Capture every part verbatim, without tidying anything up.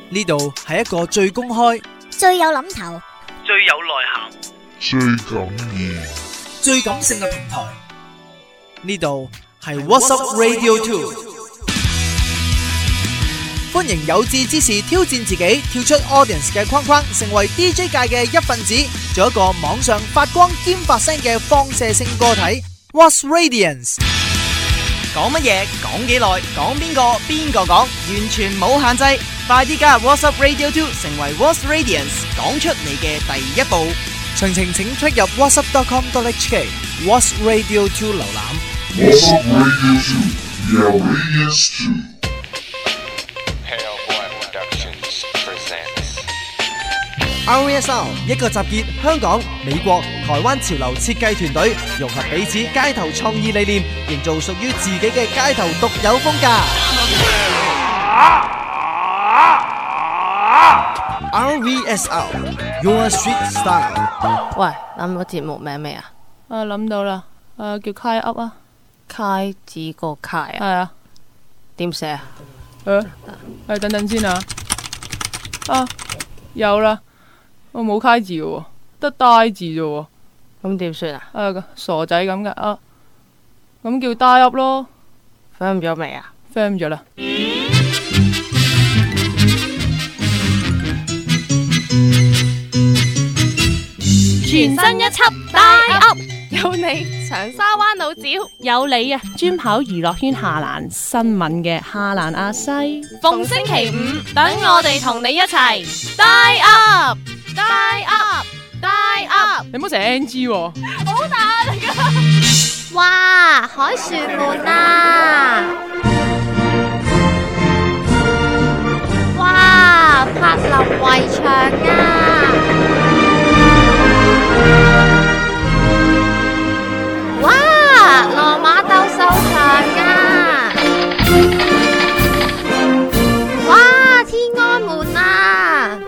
呢度係一個最公開、 最有諗頭、 最有內涵、 最感意、 最感性嘅平台。呢度係 What's Up Radio Two。歡迎有志之士挑戰自己，跳出 audience 嘅框框，成為 D J 界嘅一份子，做一個網上發光兼發聲嘅放射性個體。What's Radiance？ 講乜嘢？講幾耐？講邊個？邊個講？完全冇限制。快啲加入 What's Up Radio Two， 成為 What's Radiance， 講出你嘅第一步。 詳情請 click 入 whatsup dot com dot h k What's Radio Two 瀏覽。 What's Up Radio Two， Your Radiance Two。Hellboy Productions presents R V S L 一個集結香港、美國、台灣潮流設計團隊，融合彼此街頭創意理念，營造屬於自己嘅街頭獨有風格。R V S L Your Street Style。 喂，諗到節目名未啊？ 啊，諗到啦，誒，叫 Kai Up 啊， 開字個開啊？ 係啊， 點寫啊？ 誒，誒，等等先啊，啊，有啦，我冇開字嘅喎，得呆字啫喎， 咁點算啊？ 誒，傻仔咁嘅啊，咁叫 Die Up 咯。 firm 咗未啊 ？firm 咗啦。 全新一輯 Die Up， 有你長沙灣老趙， 有你啊，專跑娛樂圈下欄新聞嘅下欄阿西。 逢星期五，等我哋同你一齊 Die Up Die Up Die Up。 你唔好成 N G 喎， 好大力噶！ 哇，凱旋門啊！哇，柏林圍牆啊！哇，羅馬鬥獸場啊！哇，天安門啊！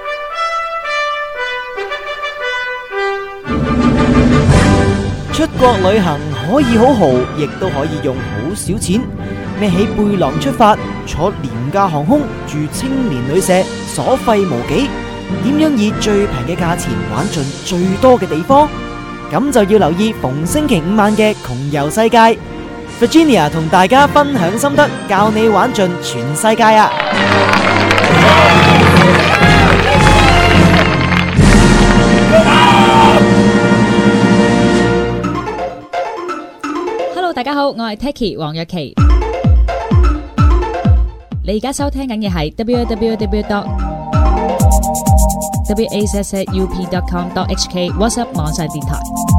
出國旅行可以好豪，亦都可以用好少錢。孭起背囊出發，坐廉價航空，住青年旅社，所費無幾。點樣以最平嘅價錢玩盡最多嘅地方？咁就要留意逢星期五晚嘅窮遊世界 ，Virginia 同大家分享心得，教你玩盡全世界啊 ！Hello， 大家好，我係 Taki 黃若琪。你而家收聽緊嘅係 double-u double-u double-u dot wazzup dot com dot h k What's Up 網上電台。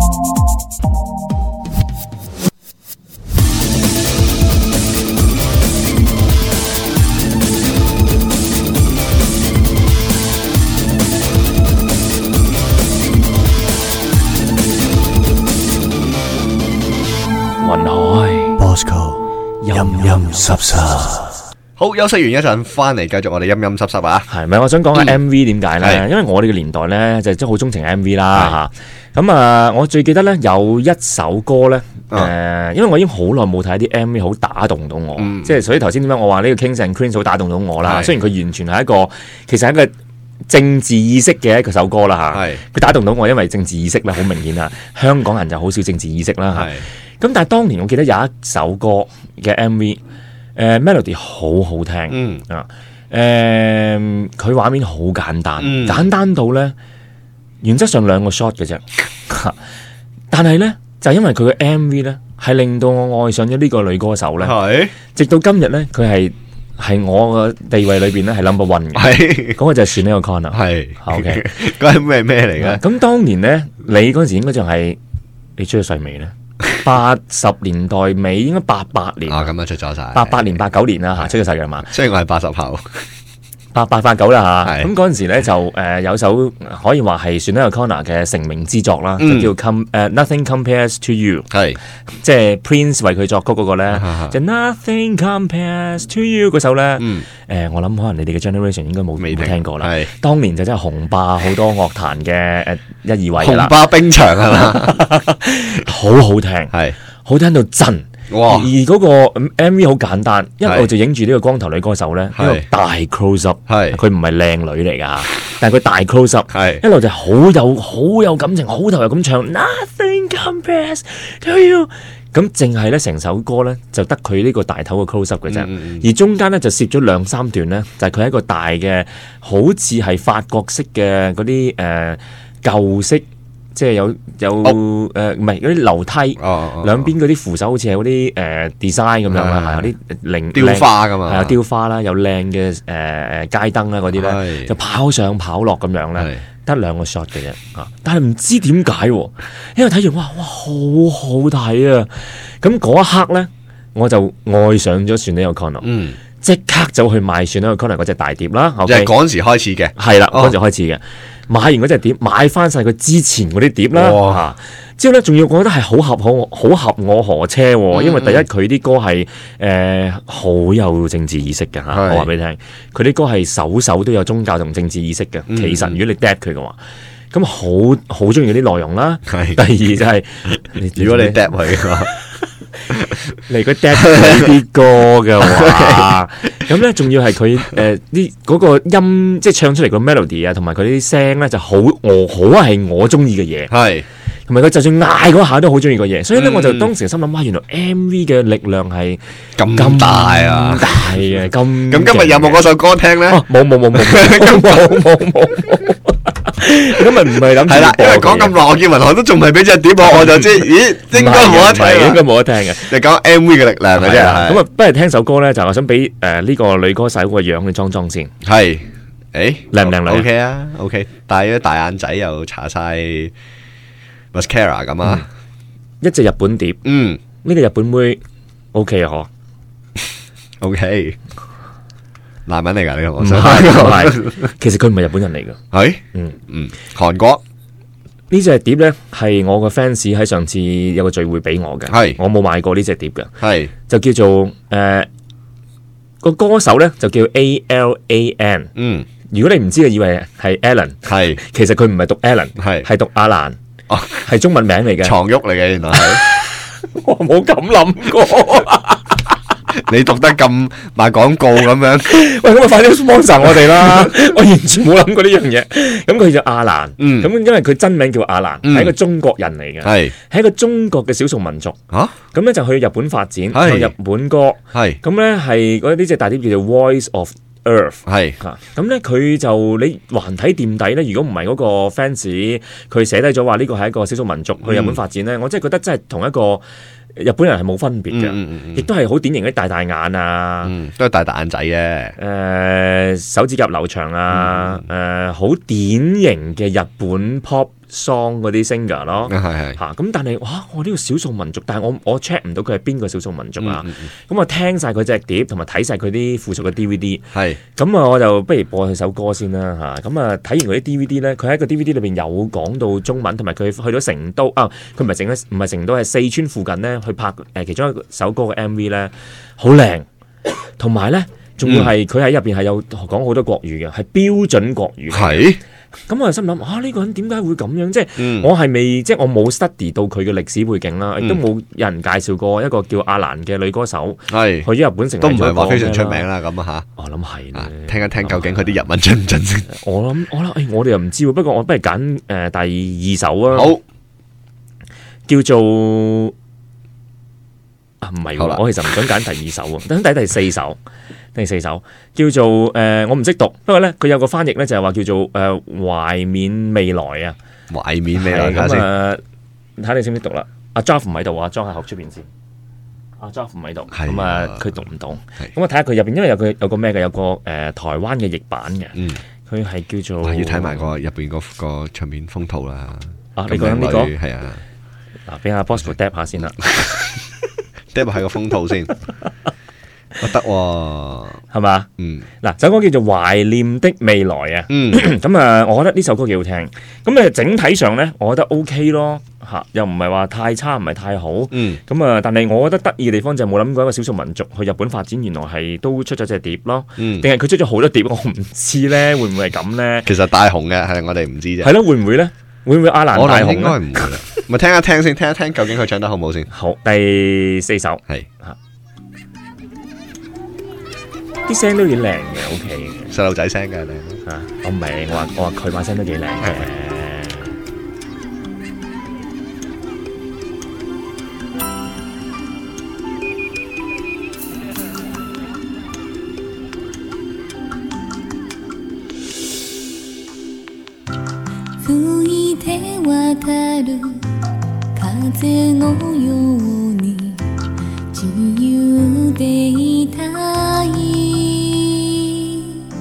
雲海 Bosco 陰陰濕濕。好，休息完一陣，翻嚟繼續我哋陰陰濕濕啊！ 係咪？我想講下 M V 點解咧？因為我哋嘅年代咧就真係好鍾情 M V 啦嚇。咁啊，我最記得咧有一首歌咧，誒，因為我已經好耐冇睇啲 M V 好打動到我，即係所以頭先點解我話呢個 Kings and Queens 好打動到我啦？雖然佢完全係一個其實係一個政治意識嘅一首歌啦嚇，佢打動到我，因為政治意識咧好明顯啊。香港人就好少政治意識啦嚇。咁但係當年我記得有一首歌嘅 M V。誒、呃、melody 好好聽，嗯啊，誒佢畫面好簡單，嗯、簡單到咧，原則上兩個 shot 嘅啫，但係咧就因為佢嘅 M V 咧係令到我愛上咗呢個女歌手咧，係直到今日咧佢係係我嘅地位裏邊咧係 number one 嘅，係嗰個就係 Sinéad O'Connor，係 OK， 嗰係咩咩嚟嘅？ 咁當年咧你嗰陣時應該就係你出咗世未咧？八十年代尾，應該八八年啊，咁啊出咗晒， 八八年、八九年啦吓，出咗世嘅嘛。 雖然我係八十後， 八八八九啦吓。咁嗰陣時咧就誒有首可以話係 Sinéad O'Connor 嘅成名之作啦，就叫 Com 誒 Nothing Compares to You， 係即係 Prince 為佢作曲嗰個咧，就 Nothing Compares to You 嗰首咧。誒，我諗可能你哋嘅 generation 應該冇未聽過啦。係當年就真係紅霸好多樂壇嘅誒一二位啦。 紅霸冰場係嘛， 好好聽，係好聽到震。 哇！ 而嗰個 M V 好簡單，一路就影住呢個光頭女歌手咧，一個大 close up，係佢唔係靚女嚟㗎，但係佢大 close up，係一路就好有好有感情，好投入咁唱 Nothing compares to you。咁淨係咧成首歌咧就得佢呢個大頭嘅 close up 嘅啫，嗯、而中間咧就攝咗兩三段咧，就係佢喺一個大嘅，好似係法國式嘅嗰啲誒舊式，即係有有誒唔係嗰啲樓梯，哦、兩邊嗰啲扶手好似係嗰啲誒 design 咁樣啦，係有啲零雕花㗎嘛， 係啊雕花啦，有靚嘅誒誒街燈啦嗰啲咧，就跑上跑落咁樣咧。得兩個 shot 嘅啫，啊！但係唔知點解，因為睇完哇哇好好睇啊！咁嗰一刻咧，我就愛上咗Sinéad O'Connor，嗯，即刻走去買Sinéad O'Connor嗰隻大碟啦， 就係嗰陣時開始嘅， 係啦，嗰陣時開始嘅，買完嗰隻碟，買翻晒佢之前嗰啲碟啦，哇！之後咧，仲要我覺得係好合我，好合我何車喎，因為第一佢啲歌係誒好有政治意識嘅嚇，我話俾你聽，佢啲歌係首首都有宗教同政治意識嘅。其實如果你 drop 佢嘅話，咁好好中意啲內容啦。第二就係如果你 drop 佢嘅話，你如果 drop 佢啲歌嘅話，咁咧仲要係佢誒啲嗰個音，即係唱出嚟個 melody 啊，同埋佢啲聲咧就好我好係我中意嘅嘢。係。同埋佢就算嗌嗰下都好中意個嘢，所以咧我就當時心諗哇，原來 M V 嘅力量係咁大啊，大嘅咁。咁今日有冇嗰首歌聽咧？ 冇冇冇冇冇冇冇冇。今日唔係諗係啦，因為講咁耐，我見文翰都仲未俾隻碟我，我就知，咦，應該冇得聽， 應該冇得聽嘅。 你講 M V 嘅力量嘅啫。 咁啊，不如聽首歌咧，就我想俾誒呢個女歌手個樣你裝裝先。 係，誒靚唔靚女 ？OK 啊 ，OK，戴咗大眼仔又搽晒mascara 咁啊， 一隻日本碟，嗯，呢個日本妹 OK 啊，嗬 ，OK，男人嚟噶呢個，我想係，其實佢唔係日本人嚟噶， 係，嗯嗯，韓國呢隻碟咧係我個 fans 喺上次有個聚會俾我嘅，係，我冇買過呢隻碟嘅，係，就叫做誒個歌手咧就叫 A L A N， 嗯，如果你唔知就以為係 Alan， 係，其實佢唔係讀 Alan， 係，係讀阿蘭。哦，係中文名嚟嘅， 床褥嚟嘅，原來係， 我冇咁諗過。 你讀得咁賣廣告咁樣， 喂，咁啊快啲 sponsor 我哋啦！我完全冇諗過呢樣嘢。咁佢叫阿蘭，嗯，咁因為佢真名叫阿蘭，係一個中國人嚟嘅，係，係一個中國嘅少數民族。嚇，咁咧就去日本發展，唱日本歌，係，咁咧係嗰啲隻大碟叫做 Voice of Earth 係嚇，咁咧佢就你橫睇掂底咧，如果唔係嗰個 fans 佢寫低咗話呢個係一個少數民族去日本發展咧，嗯、我真係覺得真係同一個日本人係冇分別嘅，亦、嗯嗯嗯、都係好典型嗰啲大大眼啊， 嗯、都係大大眼仔嘅，誒、 呃、手指甲留長啊，誒好、嗯呃、典型嘅日本 pop song 嗰啲 singer 咯，係係嚇，咁但係哇，我呢個少數民族，但係我我 check 唔到佢係邊個少數民族啊，咁、嗯嗯嗯、我聽晒佢隻碟同埋睇晒佢啲附屬嘅 D V D， 係，咁啊我就不如播佢首歌先啦嚇，咁啊睇完佢啲 D V D 咧，佢喺個 D V D 裏邊有講到中文，同埋佢去咗成都啊，佢唔係整唔係成都係四川附近咧去拍誒其中一首歌嘅 M V 咧，好靚，同埋咧仲要係佢喺入邊係有講好多國語嘅，係標準國語，係。咁我就心諗啊，呢、這個人點解會咁樣？即係、嗯、我係未，即係我冇 study 到佢嘅歷史背景啦，亦、嗯、都冇有人介紹過一個叫阿蘭嘅女歌手，係去咗日本成為都唔係話非常出名啦。咁啊吓， 我諗係啊， 聽一聽究竟佢啲日文準唔準先？ 我諗我諗，誒、哎，我哋又唔知喎。不過我不如揀誒、呃、第二首啊，好，叫做啊，唔係，我其實唔想揀第二首啊，等睇第四首。第四首叫做誒、呃，我唔識讀，不過咧佢有個翻譯咧就係話叫做誒、呃、懷緬未來啊， 懷緬未來咁啊，睇你識唔識讀啦？阿 Joff 唔喺度啊 ，Joff 係學出邊先。阿 Joff 唔喺度，咁啊佢讀唔到。咁我睇下佢入邊，因為有佢有個咩嘅，有個誒、呃、台灣嘅譯版嘅，佢係、嗯、叫做要睇埋個入邊個個唱片封套啦。 啊，你講呢個係啊， 嗱，俾阿 Bosco drop 下先啦 ，drop 下個封套先。我得喎， 係嘛？嗯，嗱，首歌叫做《懷念的未來》啊。嗯，咁啊，我覺得呢首歌幾好聽。咁啊，整體上咧，我覺得 OK 咯，吓，又唔係話太差，唔係太好。嗯，咁啊，但係我覺得得意嘅地方就係冇諗過一個少數民族去日本發展，原來係都出咗隻碟咯。嗯，定係佢出咗好多碟，我唔知咧，會唔會係咁咧？ 其實大紅嘅係我哋唔知啫。 係咯，會唔會咧？會唔會阿蘭大紅咧？ 應該唔會。 咪聽一聽先，聽一聽究竟佢唱得好唔好先。 好，第四首係嚇，啲聲都幾靚嘅，OK 嘅， 細路仔聲嘅靚嚇。我唔係，我話我話佢把聲都幾靚嘅。 吹いて渡る風のように自由でいたい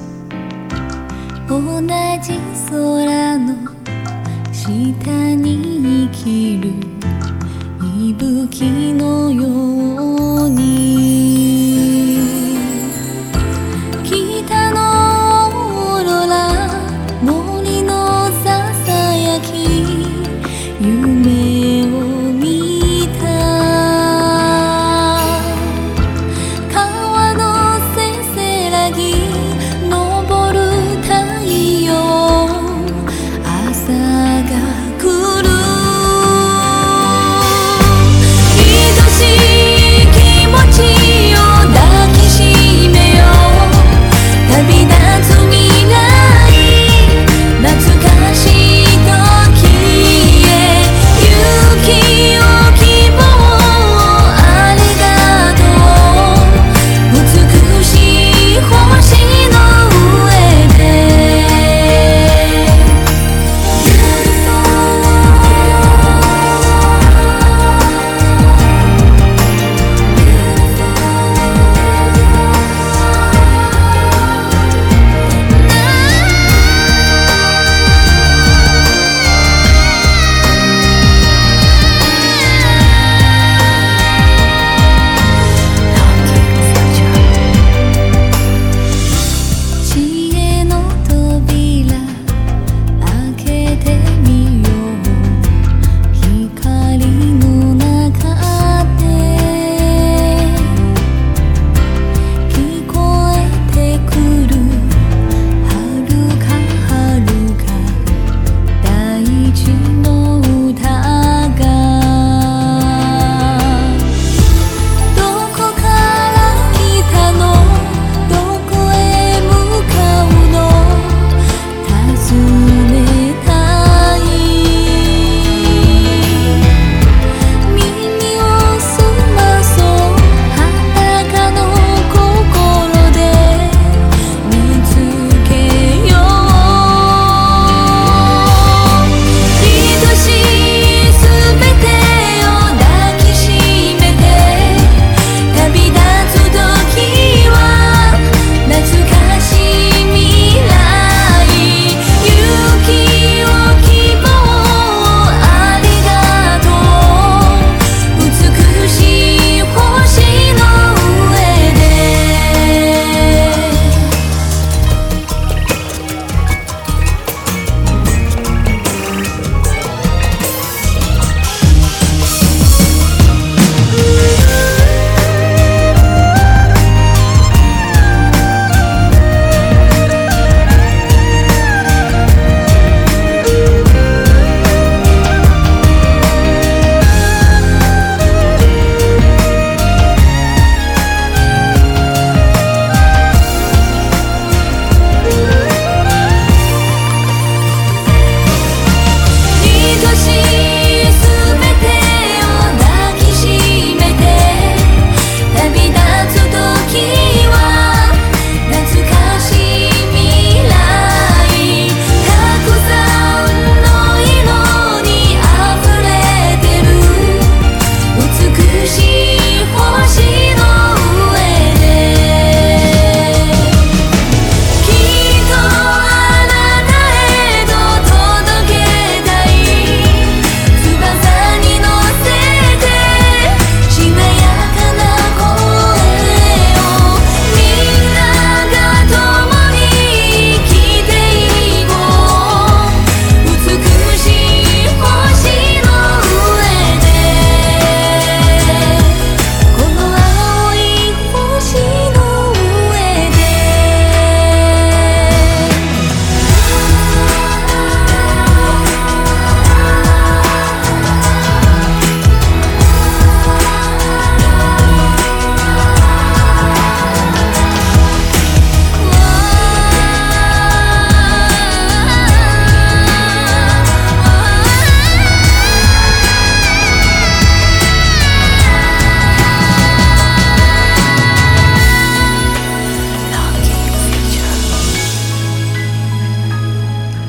同じ空の下に生きる息吹のように北のオーロラ森のささやき夢を見た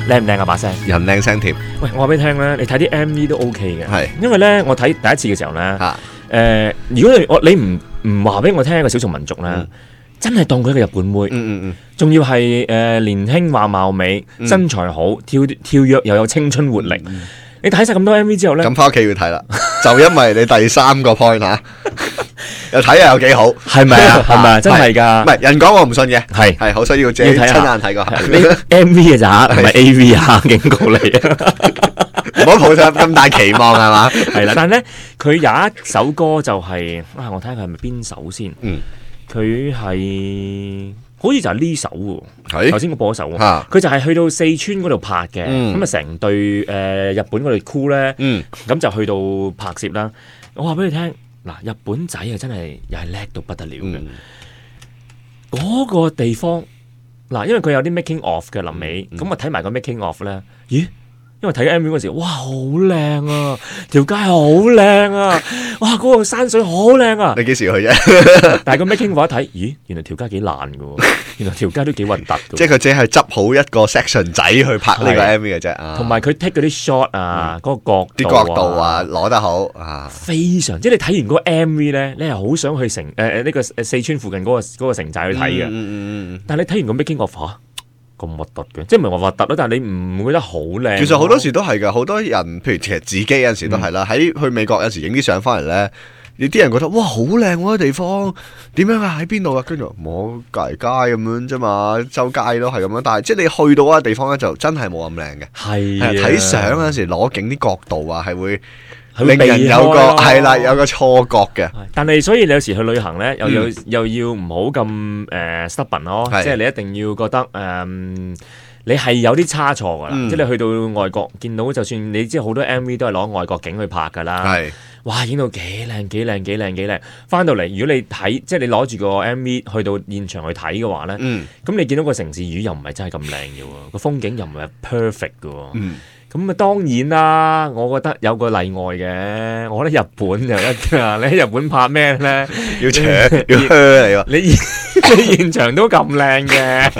靚唔靚啊把聲？ 人靚聲甜。 喂，我話俾你聽咧，你睇啲 M V 都 OK 嘅， 係因為咧我睇第一次嘅時候咧，誒、 啊呃，如果你我你唔唔話俾我聽一個少數民族咧。嗯真係當佢一個日本妹， 嗯嗯嗯， 仲要係誒、呃、年輕話貌美， 嗯、 身材好，跳跳躍又有青春活力。嗯、你睇晒咁多 M V 之後咧， 咁翻屋企要睇啦，就因為你第三個 point 嚇，又睇下有幾好， 係咪啊？係咪啊？真係㗎， 唔係人講我唔信嘅， 係係好需要自己親眼睇過。 你 M V 嘅咋，唔係 A V 啊，警告你啊！ 唔好抱上咁大期望係嘛？ 係啦，但係咧佢有一首歌就係、是、啊，我睇下係咪邊首先？嗯。佢係好似就係呢首喎，頭先我播嗰首喎，佢、啊、就係去到四川嗰度拍嘅，咁啊成隊誒日本嗰隊 crew 咧，咁、嗯、就去到拍攝啦。我話俾你聽，嗱日本仔啊真係又係叻到不得了嘅，嗰、嗯、個地方嗱，因為佢有啲 making of 嘅臨尾，咁啊睇埋個 making of 咧，咦？因為睇 M V 嗰時，哇好靚啊，條街好靚啊，哇嗰、嗰個山水好靚啊！ 你幾時去啫？ 但係個 making of 一睇，咦，原來條街幾爛噶，原來條街都幾核突噶。 即係佢只係執好一個 section 仔去拍呢個 M V 嘅啫。同埋佢 take 嗰啲 shot 啊，嗰、嗯、個角度啲角度啊，攞得好啊， 非常。即係你睇完嗰個 M V 咧，你係好想去城誒誒呢個四川附近嗰、嗰個、嗰個城寨去睇嘅。嗯嗯嗯、但係你睇完個 making of 吓。咁核突嘅，即係唔係話核突咯，但係你唔會覺得好靚。 其實好多時都係㗎，好多人，譬如其實自己有陣時都係啦，喺、嗯、去美國有時影啲相翻嚟咧，有啲人覺得哇好靚喎啲地方，點樣啊喺邊度啊？跟住冇隔離街咁樣啫嘛，周街都係咁樣。但係即係你去到嗰個地方咧，就真係冇咁靚嘅。係睇相有陣時攞景啲角度啊，係會。令人有個係啦，有個錯覺嘅。 但係所以你有時去旅行咧，又要、嗯、又要唔好咁誒 stubborn 咯，即係你一定要覺得誒、呃，你係有啲差錯噶啦。嗯、即係你去到外國見到，就算你知好多 M V 都係攞外國景去拍噶啦。係哇，影到幾靚幾靚幾靚幾靚，翻到嚟如果你睇，即係你攞住個 M V 去到現場去睇嘅話咧，咁、嗯、你見到個城市魚又唔係真係咁靚嘅喎，個風景又唔係 perfect 嘅喎。嗯咁啊，當然啦，我覺得有個例外嘅。我覺得日本就一啊，你喺日本拍咩咧？ 要扯要靴嚟喎。 你你現場都咁靚嘅，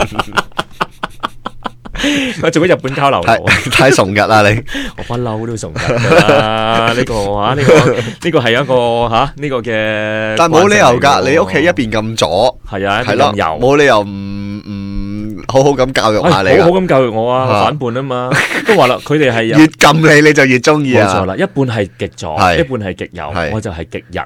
我做咗日本交流太太崇日啦你。 我不嬲都崇日㗎啦，呢個話呢個呢個係一個嚇呢個嘅。 但冇理由㗎，你屋企一邊咁左， 係啊， 係咯，冇理由唔唔。好好咁教育下你， 好好咁教育我啊！反叛啊嘛，都話啦，佢哋係越撳你你就越中意啊！ 冇錯啦，一半係極左，一半係極右，我就係極日。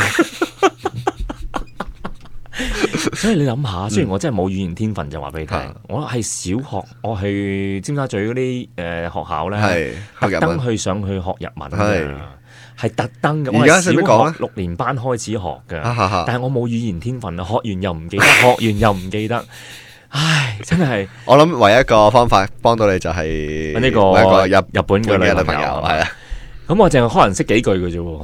所以你諗下，雖然我真係冇語言天分，就話俾你聽，我係小學我去尖沙咀嗰啲誒學校咧，特登去上去學日文嘅，係特登嘅。我係小學六年班開始學嘅，但係我冇語言天分啊，學完又唔記得，學完又唔記得。唉，真係我諗唯一一個方法幫到你就係呢個一個日日本嘅女朋友係啊，咁我淨係可能識幾句嘅啫，唔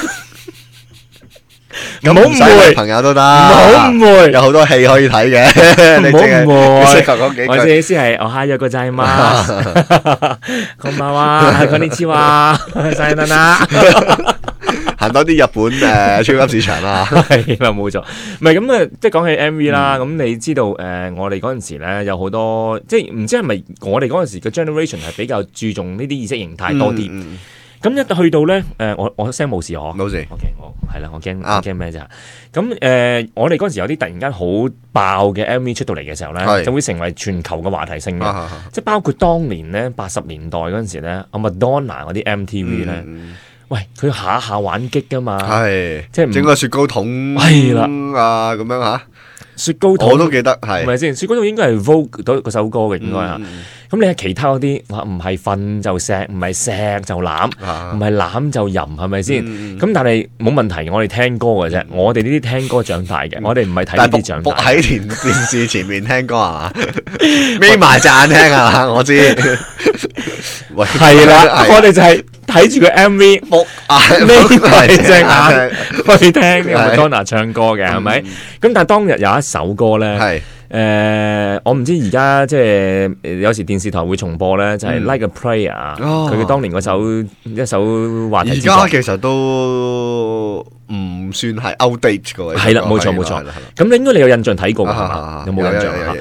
好誤會， 朋友都得， 唔好誤會， 有好多戲可以睇嘅， 唔好誤會， 適合講幾句。 我意思係我哈約個仔嘛，こんばんは，こんにちは，さよなら。 行多啲日本誒、呃、超級市場啦， 係啦冇錯，唔係咁啊，即係講起 M V 啦，咁、嗯、你知道誒、呃，我哋嗰陣時咧有好多，即係唔知係咪我哋嗰陣時嘅 generation 係比較注重呢啲意識形態多啲，咁、嗯嗯、一去到咧誒、呃，我我聲冇事嗬， 冇事 ，OK， 我係啦，我驚我驚咩啫？咁誒、呃，我哋嗰陣時有啲突然間好爆嘅 M V 出到嚟嘅時候咧，就會成為全球嘅話題性嘅，啊、即係包括當年咧八十年代嗰陣時咧，阿 Madonna 嗰啲 M T V 咧。嗯喂，佢下下玩激噶嘛？係，即係整個雪糕筒係啦啊，咁樣吓， 雪糕筒我都記得係， 係咪先？雪糕筒應該係 Vogue 嗰首歌嘅，應該吓。咁你係其他嗰啲話唔係瞓就錫，唔係錫就攬，唔係攬就吟，係咪先？咁但係冇問題，我哋聽歌嘅啫，我哋呢啲聽歌長大嘅，我哋唔係睇呢啲長大。 喺電電視前面聽歌係嘛？眯埋隻眼聽係嘛？我知。 係啦，我哋就係睇住個 M V， 眯埋隻眼去聽呢個 Madonna 唱歌嘅，係咪？咁但係當日有一首歌咧，係誒，我唔知而家即係有時電視台會重播咧，就係 Like a Prayer，佢嘅當年嗰首一首話題。而家其實都唔算係 outdate 嘅， 係啦，冇錯冇錯。咁你應該你有印象睇過㗎係嘛？有冇印象啊？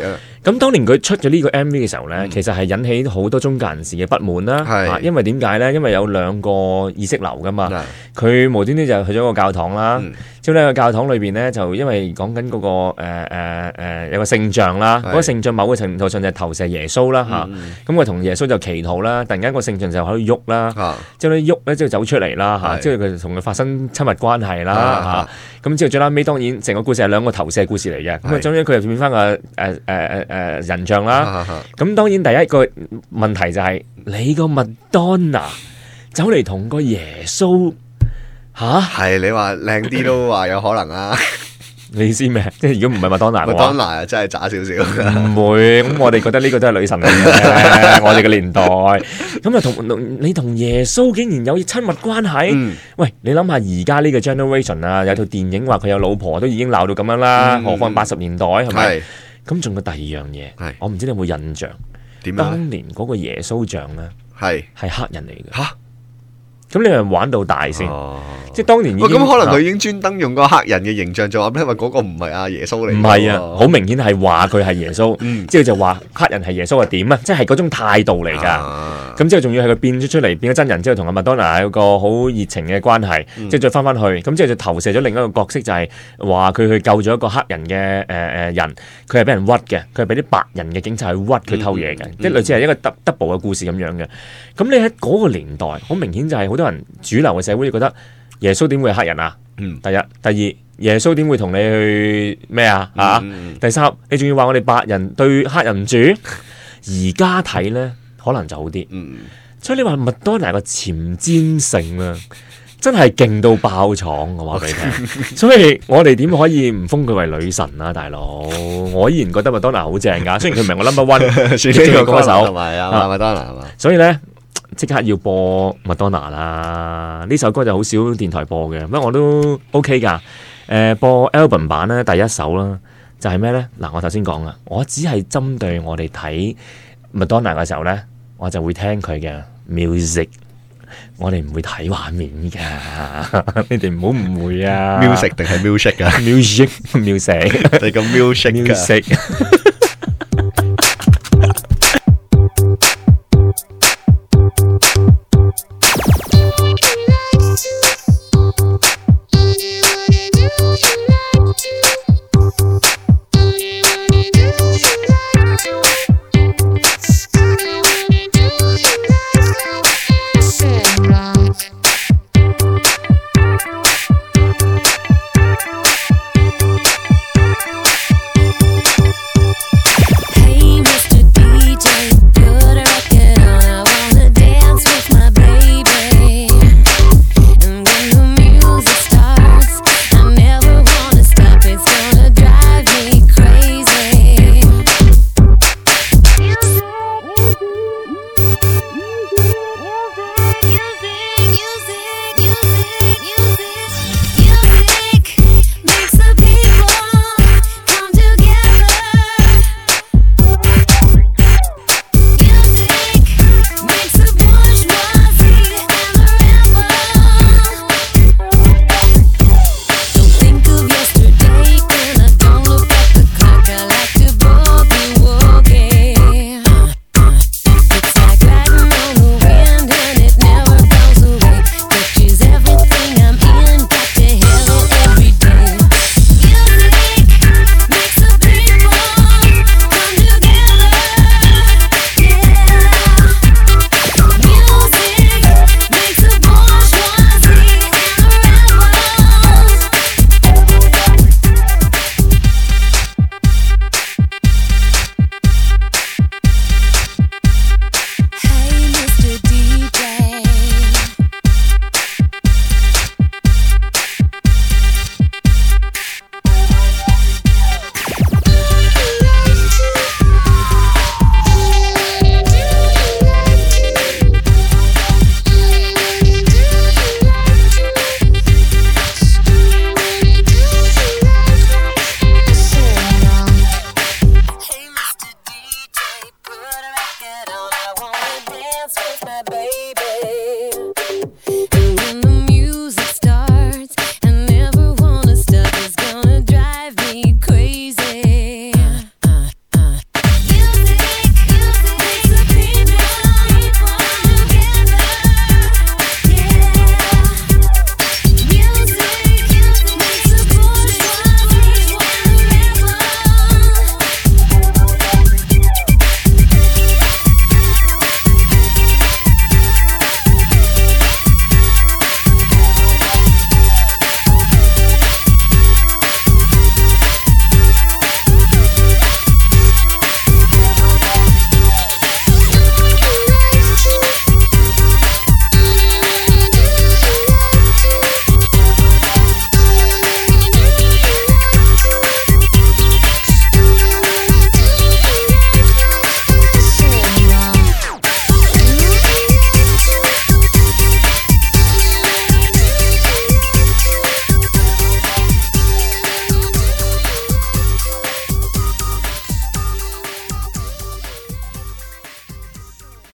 咁當年佢出咗呢個 M V 嘅時候咧，其實係引起好多中間人士嘅不滿啦。啊因為點解咧？因為有兩個意識流噶嘛，佢無端端就去咗個教堂啦。之後呢個教堂裏邊咧，就因為講緊嗰個誒誒誒有個聖像啦，嗰個聖像某個程度上就係投射耶穌啦嚇。咁佢同耶穌就祈禱啦，突然間個聖像就喺度喐啦，之後咧喐咧之後走出嚟啦嚇，之後佢同佢發生親密關係啦嚇。咁之後最撚尾當然成個故事係兩個投射故事嚟嘅。咁啊，終於佢又變翻個誒誒誒誒人像啦。咁當然第一個問題就係你個麥當娜走嚟同個耶穌。吓， 係你話靚啲都話有可能啊！ 你意思咩？即係如果唔係麥當娜， 麥當娜啊，真係渣少少。 唔會，咁我哋覺得呢個都係女神嚟嘅，我哋嘅年代。咁啊，同你同耶穌竟然有親密關係？嗯、喂，你諗下而家呢個 generation 啊，有套電影話佢有老婆都已經鬧到咁樣啦，嗯、何況八十年代係咪？咁仲有第二樣嘢，我唔知你有冇印象？點樣？當年嗰個耶穌像咧，係係黑人嚟嘅。吓？咁你咪玩到大先，哦、即係當年已經咁可能佢已經專登用個黑人嘅形象做，因為嗰個唔係阿耶穌嚟。 唔係啊，好明顯係話佢係耶穌，嗯、之後就話黑人係耶穌係點啊？即係嗰種態度嚟㗎。咁、啊、之後仲要係佢變咗出嚟，變咗真人之後，同阿麥當娜有個好熱情嘅關係，嗯、即係再翻翻去，咁之後就投射咗另一個角色，就係話佢去救咗一個黑人嘅誒誒人，佢係俾人屈嘅，佢係俾啲白人嘅警察去屈佢偷嘢嘅，即係、嗯、類似係一個 double 嘅故事咁樣嘅。咁你喺嗰個年代，好明顯就係好多人主流嘅社會覺得耶穌點會係黑人啊？嗯，第一、第二，耶穌點會同你去咩啊？啊、嗯，第三，你仲要話我哋白人對黑人唔住？而家睇咧，可能就好啲。嗯，所以你話麥當娜個前瞻性啊，真係勁到爆廠，我話俾你聽。所以我哋點可以唔封佢為女神啊，大佬？我依然覺得麥當娜好正噶，雖然佢唔係我 number one 最中意嘅歌手， 同埋啊麥當娜係嘛。 所以咧。即刻要播麥當娜啦！呢首歌就好少電台播嘅，不過我都 OK 噶。誒、呃，播 album 版咧，第一首啦，就係咩咧？嗱，我頭先講啦，我只係針對我哋睇麥當娜嘅時候咧，我就會聽佢嘅 music， 我哋唔會睇畫面噶，你哋唔好誤會啊！ music 定係 music 啊 ？music music 你個 music 噶。